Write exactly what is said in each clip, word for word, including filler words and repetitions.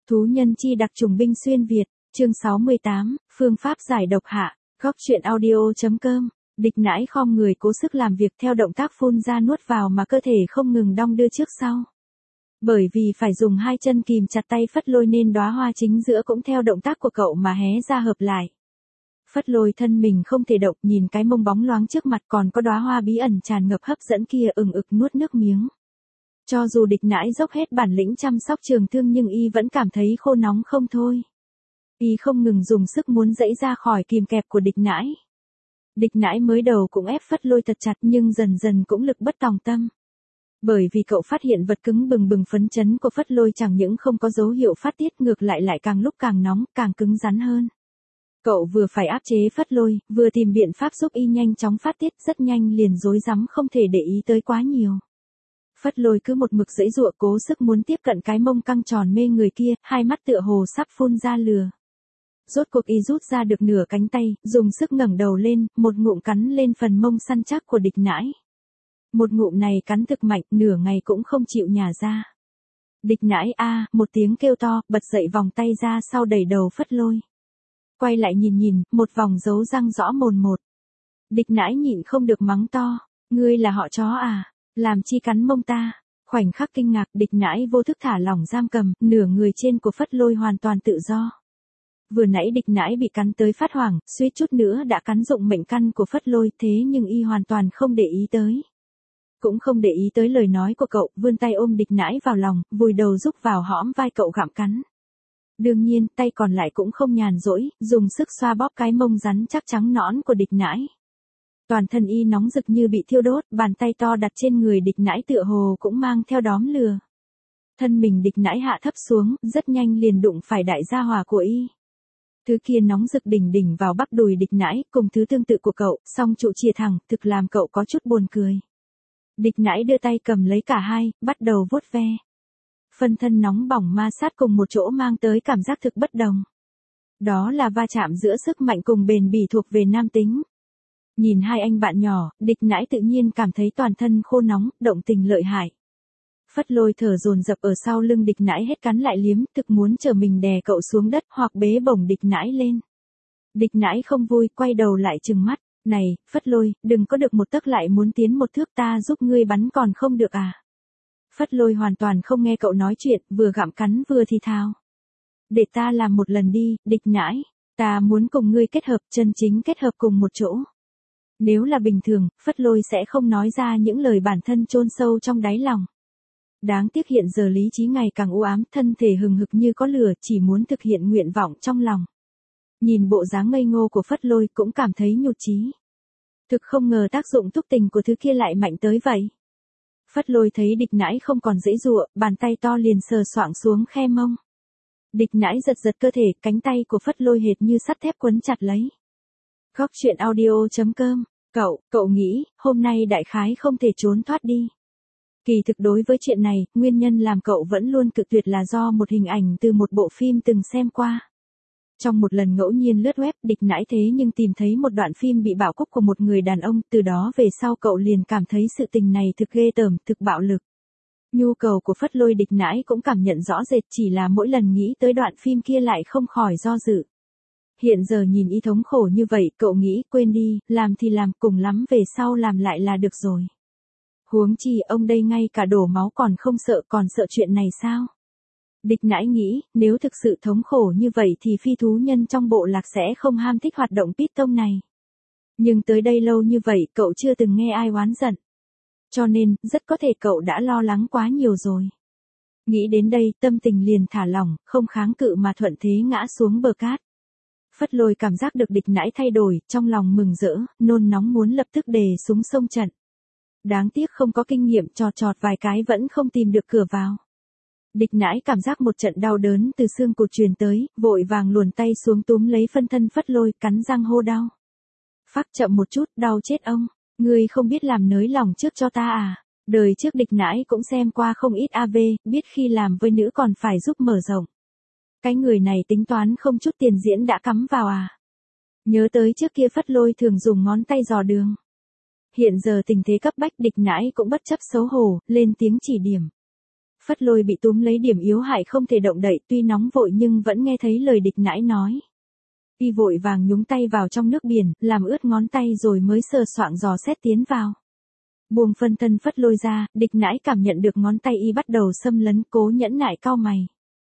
Thú nhân chi đặc trùng binh xuyên Việt, chương sáu mươi tám, phương pháp giải độc hạ, góc truyện audio.com, địch nãi khom người cố sức làm việc theo động tác phun ra nuốt vào mà cơ thể không ngừng đong đưa trước sau. Bởi vì phải dùng hai chân kìm chặt tay Phất Lôi nên đóa hoa chính giữa cũng theo động tác của cậu mà hé ra hợp lại. Phất Lôi thân mình không thể động, nhìn cái mông bóng loáng trước mặt còn có đóa hoa bí ẩn tràn ngập hấp dẫn kia ừng ực nuốt nước miếng. Cho dù địch nãi dốc hết bản lĩnh chăm sóc trường thương nhưng y vẫn cảm thấy khô nóng không thôi. Y không ngừng dùng sức muốn giãy ra khỏi kìm kẹp của địch nãi. Địch nãi mới đầu cũng ép Phất Lôi thật chặt nhưng dần dần cũng lực bất tòng tâm. Bởi vì cậu phát hiện vật cứng bừng bừng phấn chấn của Phất Lôi chẳng những không có dấu hiệu phát tiết ngược lại lại càng lúc càng nóng, càng cứng rắn hơn. Cậu vừa phải áp chế Phất Lôi, vừa tìm biện pháp giúp y nhanh chóng phát tiết, rất nhanh liền rối rắm không thể để ý tới quá nhiều. Phất Lôi cứ một mực giãy giụa cố sức muốn tiếp cận cái mông căng tròn mê người kia, hai mắt tựa hồ sắp phun ra lửa. Rốt cuộc y rút ra được nửa cánh tay, dùng sức ngẩng đầu lên, một ngụm cắn lên phần mông săn chắc của địch nãi. Một ngụm này cắn thực mạnh, nửa ngày cũng không chịu nhả ra. Địch nãi a, một tiếng kêu to, bật dậy vòng tay ra sau đẩy đầu Phất Lôi. Quay lại nhìn nhìn, một vòng dấu răng rõ mồn một. Địch nãi nhịn không được mắng to, ngươi là họ chó à, làm chi cắn mông ta. Khoảnh khắc kinh ngạc, địch nãi vô thức thả lỏng giam cầm, nửa người trên của Phất Lôi hoàn toàn tự do. Vừa nãy địch nãi bị cắn tới phát hoảng, suýt chút nữa đã cắn rụng mệnh căn của Phất Lôi, thế nhưng y hoàn toàn không để ý tới. Cũng không để ý tới lời nói của cậu, vươn tay ôm địch nãi vào lòng, vùi đầu rúc vào hõm vai cậu gặm cắn. Đương nhiên, tay còn lại cũng không nhàn rỗi, dùng sức xoa bóp cái mông rắn chắc trắng nõn của địch nãi. Toàn thân y nóng rực như bị thiêu đốt, bàn tay to đặt trên người địch nãi tựa hồ cũng mang theo đóm lửa. Thân mình địch nãi hạ thấp xuống, rất nhanh liền đụng phải đại gia hỏa của y. Thứ kia nóng rực đỉnh đỉnh vào bắp đùi địch nãi, cùng thứ tương tự của cậu, song trụ chìa thẳng, thực làm cậu có chút buồn cười. Địch nãi đưa tay cầm lấy cả hai, bắt đầu vuốt ve. Phân thân nóng bỏng ma sát cùng một chỗ mang tới cảm giác thực bất đồng. Đó là va chạm giữa sức mạnh cùng bền bỉ thuộc về nam tính. Nhìn hai anh bạn nhỏ, địch nãi tự nhiên cảm thấy toàn thân khô nóng, động tình lợi hại. Phất Lôi thở dồn dập ở sau lưng địch nãi hết cắn lại liếm, thực muốn chờ mình đè cậu xuống đất hoặc bế bổng địch nãi lên. Địch nãi không vui, quay đầu lại trừng mắt. Này, Phất Lôi, đừng có được một tấc lại muốn tiến một thước, ta giúp ngươi bắn còn không được à. Phất Lôi hoàn toàn không nghe cậu nói chuyện, vừa gặm cắn vừa thì thào. Để ta làm một lần đi, địch nãi, ta muốn cùng ngươi kết hợp, chân chính kết hợp cùng một chỗ. Nếu là bình thường, Phất Lôi sẽ không nói ra những lời bản thân chôn sâu trong đáy lòng. Đáng tiếc hiện giờ lý trí ngày càng u ám, thân thể hừng hực như có lửa, chỉ muốn thực hiện nguyện vọng trong lòng. Nhìn bộ dáng ngây ngô của Phất Lôi cũng cảm thấy nhụt chí. Thực không ngờ tác dụng thúc tình của thứ kia lại mạnh tới vậy. Phất Lôi thấy địch nãi không còn giãy giụa, bàn tay to liền sờ soạng xuống khe mông. Địch nãi giật giật cơ thể, cánh tay của Phất Lôi hệt như sắt thép quấn chặt lấy. Góc truyện audio.com, cậu, cậu nghĩ, hôm nay đại khái không thể trốn thoát đi. Kỳ thực đối với chuyện này, nguyên nhân làm cậu vẫn luôn cự tuyệt là do một hình ảnh từ một bộ phim từng xem qua. Trong một lần ngẫu nhiên lướt web, địch nãi thế nhưng tìm thấy một đoạn phim bị bạo cúc của một người đàn ông, từ đó về sau cậu liền cảm thấy sự tình này thực ghê tởm, thực bạo lực. Nhu cầu của Phất Lôi địch nãi cũng cảm nhận rõ rệt, chỉ là mỗi lần nghĩ tới đoạn phim kia lại không khỏi do dự. Hiện giờ nhìn y thống khổ như vậy, cậu nghĩ quên đi, làm thì làm, cùng lắm về sau làm lại là được rồi. Huống chi ông đây ngay cả đổ máu còn không sợ, còn sợ chuyện này sao? Địch nãi nghĩ, nếu thực sự thống khổ như vậy thì phi thú nhân trong bộ lạc sẽ không ham thích hoạt động Python này. Nhưng tới đây lâu như vậy cậu chưa từng nghe ai oán giận. Cho nên, rất có thể cậu đã lo lắng quá nhiều rồi. Nghĩ đến đây, tâm tình liền thả lỏng, không kháng cự mà thuận thế ngã xuống bờ cát. Phất Lôi cảm giác được địch nãi thay đổi, trong lòng mừng rỡ, nôn nóng muốn lập tức đề súng xông trận. Đáng tiếc không có kinh nghiệm, trò trọt vài cái vẫn không tìm được cửa vào. Địch nãi cảm giác một trận đau đớn từ xương cụt truyền tới, vội vàng luồn tay xuống túm lấy phân thân Phất Lôi, cắn răng hô đau. Phắc chậm một chút, đau chết ông, ngươi không biết làm nới lòng trước cho ta à? Đời trước địch nãi cũng xem qua không ít a vê, biết khi làm với nữ còn phải giúp mở rộng. Cái người này tính toán không chút tiền diễn đã cắm vào à? Nhớ tới trước kia Phất Lôi thường dùng ngón tay dò đường. Hiện giờ tình thế cấp bách, địch nãi cũng bất chấp xấu hổ, lên tiếng chỉ điểm. Phất Lôi bị túm lấy điểm yếu hại không thể động đậy, tuy nóng vội nhưng vẫn nghe thấy lời địch nãi nói. Y vội vàng nhúng tay vào trong nước biển, làm ướt ngón tay rồi mới sờ soạng dò xét tiến vào. Buông phân thân Phất Lôi ra, địch nãi cảm nhận được ngón tay y bắt đầu xâm lấn, cố nhẫn nại cau mày.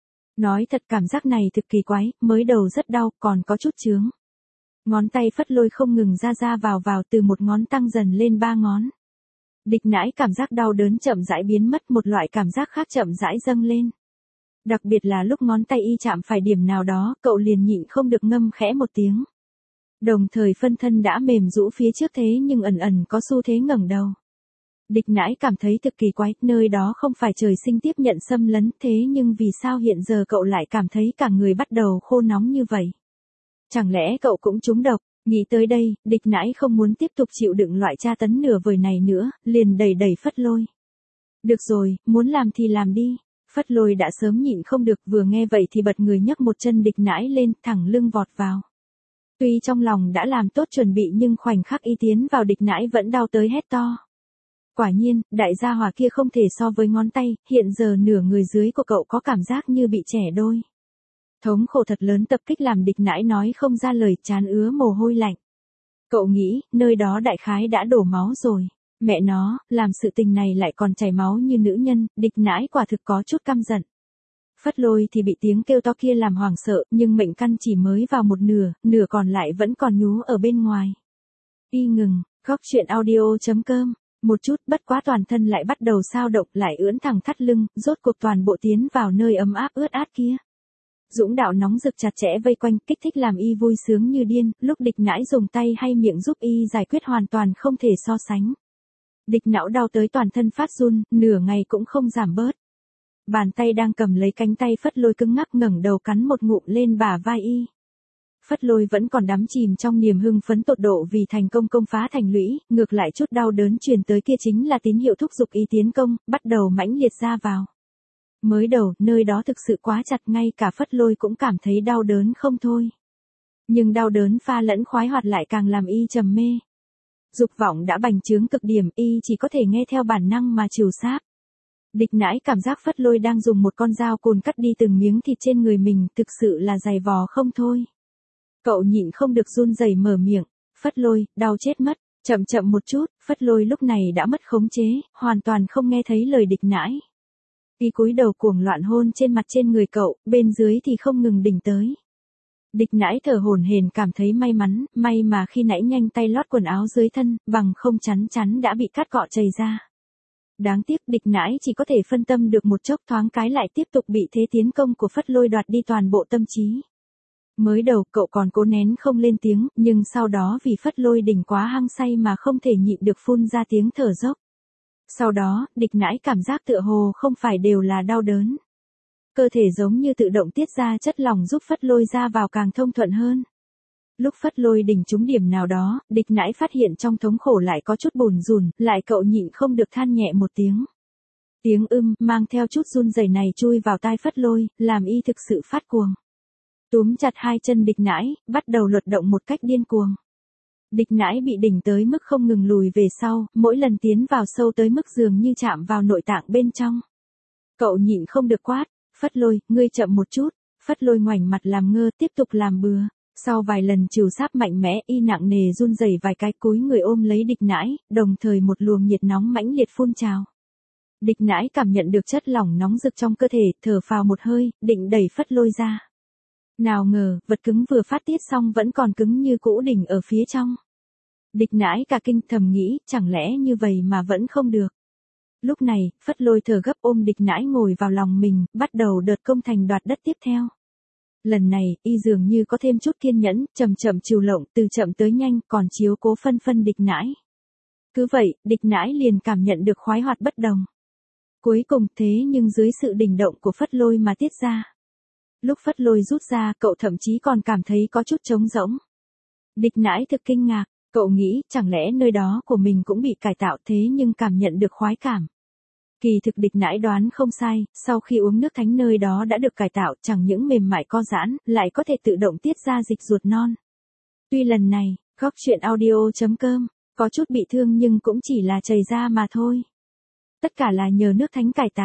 Nói thật cảm giác này thực kỳ quái, mới đầu rất đau, còn có chút chướng. Ngón tay Phất Lôi không ngừng ra ra vào vào, từ một ngón tăng dần lên ba ngón. Địch nãi cảm giác đau đớn chậm rãi biến mất, một loại cảm giác khác chậm rãi dâng lên. Đặc biệt là lúc ngón tay y chạm phải điểm nào đó, cậu liền nhịn không được ngâm khẽ một tiếng. Đồng thời phân thân đã mềm rũ phía trước thế nhưng ẩn ẩn có xu thế ngẩng đầu. Địch nãi cảm thấy thực kỳ quái, nơi đó không phải trời sinh tiếp nhận xâm lấn, thế nhưng vì sao hiện giờ cậu lại cảm thấy cả người bắt đầu khô nóng như vậy? Chẳng lẽ cậu cũng trúng độc? Nghĩ tới đây, địch nãi không muốn tiếp tục chịu đựng loại tra tấn nửa vời này nữa, liền đẩy đẩy Phất Lôi. Được rồi, muốn làm thì làm đi. Phất Lôi đã sớm nhịn không được, vừa nghe vậy thì bật người nhấc một chân địch nãi lên, thẳng lưng vọt vào. Tuy trong lòng đã làm tốt chuẩn bị nhưng khoảnh khắc y tiến vào địch nãi vẫn đau tới hét to. Quả nhiên, đại gia hỏa kia không thể so với ngón tay, hiện giờ nửa người dưới của cậu có cảm giác như bị trẻ đôi. Thống khổ thật lớn tập kích làm địch nãi nói không ra lời, trán ứa mồ hôi lạnh. Cậu nghĩ, nơi đó đại khái đã đổ máu rồi. Mẹ nó, làm sự tình này lại còn chảy máu như nữ nhân, địch nãi quả thực có chút căm giận. Phất Lôi thì bị tiếng kêu to kia làm hoảng sợ, nhưng mệnh căn chỉ mới vào một nửa, nửa còn lại vẫn còn nhú ở bên ngoài. Y ngừng, góc truyện audio chấm com. Một chút bất quá toàn thân lại bắt đầu sao động, lại ưỡn thẳng thắt lưng, rốt cuộc toàn bộ tiến vào nơi ấm áp ướt át kia. Dũng đạo nóng rực chặt chẽ vây quanh, kích thích làm y vui sướng như điên, lúc địch nãi dùng tay hay miệng giúp y giải quyết hoàn toàn không thể so sánh. Địch não đau tới toàn thân phát run, nửa ngày cũng không giảm bớt. Bàn tay đang cầm lấy cánh tay Phất Lôi cứng ngắc ngẩng đầu cắn một ngụm lên bả vai y. Phất Lôi vẫn còn đắm chìm trong niềm hưng phấn tột độ vì thành công công phá thành lũy, ngược lại chút đau đớn truyền tới kia chính là tín hiệu thúc giục y tiến công, bắt đầu mãnh liệt ra vào. Mới đầu, nơi đó thực sự quá chặt, ngay cả Phất Lôi cũng cảm thấy đau đớn không thôi. Nhưng đau đớn pha lẫn khoái hoạt lại càng làm y trầm mê. Dục vọng đã bành trướng cực điểm, y chỉ có thể nghe theo bản năng mà trìu sáp. Địch nãi cảm giác Phất Lôi đang dùng một con dao cồn cắt đi từng miếng thịt trên người mình, thực sự là dày vò không thôi. Cậu nhịn không được run rẩy mở miệng, Phất Lôi, đau chết mất, chậm chậm một chút, Phất Lôi lúc này đã mất khống chế, hoàn toàn không nghe thấy lời địch nãi. Y cúi đầu cuồng loạn hôn trên mặt trên người cậu, bên dưới thì không ngừng đỉnh tới. Địch nãi thở hổn hển cảm thấy may mắn, may mà khi nãy nhanh tay lót quần áo dưới thân, bằng không chắn chắn đã bị cắt cọ chảy ra. Đáng tiếc địch nãi chỉ có thể phân tâm được một chốc, thoáng cái lại tiếp tục bị thế tiến công của Phất Lôi đoạt đi toàn bộ tâm trí. Mới đầu cậu còn cố nén không lên tiếng, nhưng sau đó vì Phất Lôi đỉnh quá hăng say mà không thể nhịn được phun ra tiếng thở dốc. Sau đó, địch nãi cảm giác tựa hồ không phải đều là đau đớn. Cơ thể giống như tự động tiết ra chất lỏng giúp Phất Lôi ra vào càng thông thuận hơn. Lúc Phất Lôi đỉnh trúng điểm nào đó, địch nãi phát hiện trong thống khổ lại có chút bùn rùn, lại cậu nhịn không được than nhẹ một tiếng. Tiếng ưm mang theo chút run rẩy này chui vào tai Phất Lôi, làm y thực sự phát cuồng. Túm chặt hai chân địch nãi, bắt đầu luật động một cách điên cuồng. Địch nãi bị đỉnh tới mức không ngừng lùi về sau, mỗi lần tiến vào sâu tới mức dường như chạm vào nội tạng bên trong. Cậu nhịn không được quát, Phất Lôi, ngươi chậm một chút. Phất Lôi ngoảnh mặt làm ngơ, tiếp tục làm bừa. Sau vài lần trìu sáp mạnh mẽ, y nặng nề run rẩy vài cái, cúi người ôm lấy địch nãi, đồng thời một luồng nhiệt nóng mãnh liệt phun trào. Địch nãi cảm nhận được chất lỏng nóng rực trong cơ thể, thở phào một hơi, định đẩy Phất Lôi ra. Nào ngờ, vật cứng vừa phát tiết xong vẫn còn cứng như cũ đỉnh ở phía trong. Địch nãi cả kinh, thầm nghĩ, chẳng lẽ như vậy mà vẫn không được. Lúc này, Phất Lôi thở gấp ôm địch nãi ngồi vào lòng mình, bắt đầu đợt công thành đoạt đất tiếp theo. Lần này, y dường như có thêm chút kiên nhẫn, chậm chậm chiều lộng, từ chậm tới nhanh, còn chiếu cố phân phân địch nãi. Cứ vậy, địch nãi liền cảm nhận được khoái hoạt bất đồng. Cuối cùng thế nhưng dưới sự đình động của Phất Lôi mà tiết ra. Lúc Phất Lôi rút ra, cậu thậm chí còn cảm thấy có chút trống rỗng. Địch nãi thực kinh ngạc, cậu nghĩ chẳng lẽ nơi đó của mình cũng bị cải tạo, thế nhưng cảm nhận được khoái cảm. Kỳ thực địch nãi đoán không sai, sau khi uống nước thánh nơi đó đã được cải tạo, chẳng những mềm mại co giãn, lại có thể tự động tiết ra dịch ruột non. Tuy lần này, góc truyện audio chấm com, có chút bị thương nhưng cũng chỉ là chảy ra mà thôi. Tất cả là nhờ nước thánh cải tạo.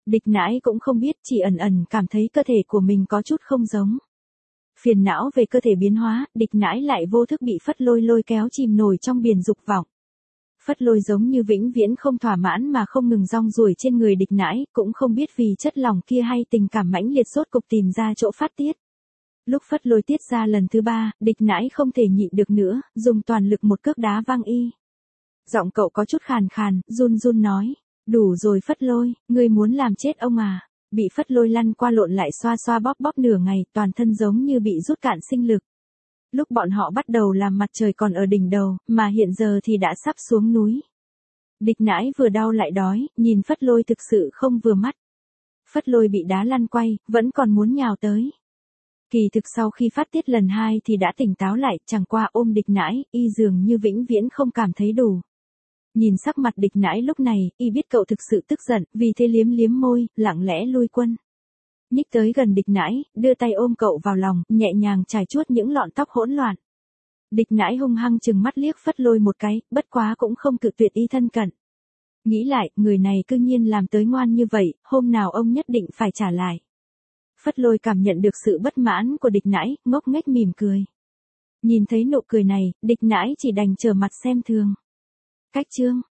Địch nãi cũng không biết, chỉ ẩn ẩn cảm thấy cơ thể của mình có chút không giống. Phiền não về cơ thể biến hóa, địch nãi lại vô thức bị Phất Lôi lôi kéo chìm nổi trong biển dục vọng. Phất Lôi giống như vĩnh viễn không thỏa mãn mà không ngừng rong ruổi trên người địch nãi, cũng không biết vì chất lòng kia hay tình cảm mãnh liệt rốt cục tìm ra chỗ phát tiết. Lúc Phất Lôi tiết ra lần thứ ba, địch nãi không thể nhịn được nữa, dùng toàn lực một cước đá văng y. Giọng cậu có chút khàn khàn, run run nói, đủ rồi Phất Lôi, ngươi muốn làm chết ông à. Bị Phất Lôi lăn qua lộn lại xoa xoa bóp bóp nửa ngày, toàn thân giống như bị rút cạn sinh lực. Lúc bọn họ bắt đầu làm mặt trời còn ở đỉnh đầu, mà hiện giờ thì đã sắp xuống núi. Địch nãi vừa đau lại đói, nhìn Phất Lôi thực sự không vừa mắt. Phất Lôi bị đá lăn quay, vẫn còn muốn nhào tới. Kỳ thực sau khi phát tiết lần hai thì đã tỉnh táo lại, chẳng qua ôm địch nãi, y dường như vĩnh viễn không cảm thấy đủ. Nhìn sắc mặt địch nãi lúc này, y biết cậu thực sự tức giận, vì thế liếm liếm môi, lặng lẽ lui quân. Nhích tới gần địch nãi, đưa tay ôm cậu vào lòng, nhẹ nhàng chải chuốt những lọn tóc hỗn loạn. Địch nãi hung hăng chừng mắt liếc Phất Lôi một cái, bất quá cũng không cự tuyệt y thân cận. Nghĩ lại, người này cư nhiên làm tới ngoan như vậy, hôm nào ông nhất định phải trả lại. Phất Lôi cảm nhận được sự bất mãn của địch nãi, ngốc nghếch mỉm cười. Nhìn thấy nụ cười này, địch nãi chỉ đành trở mặt xem thường. Cách chương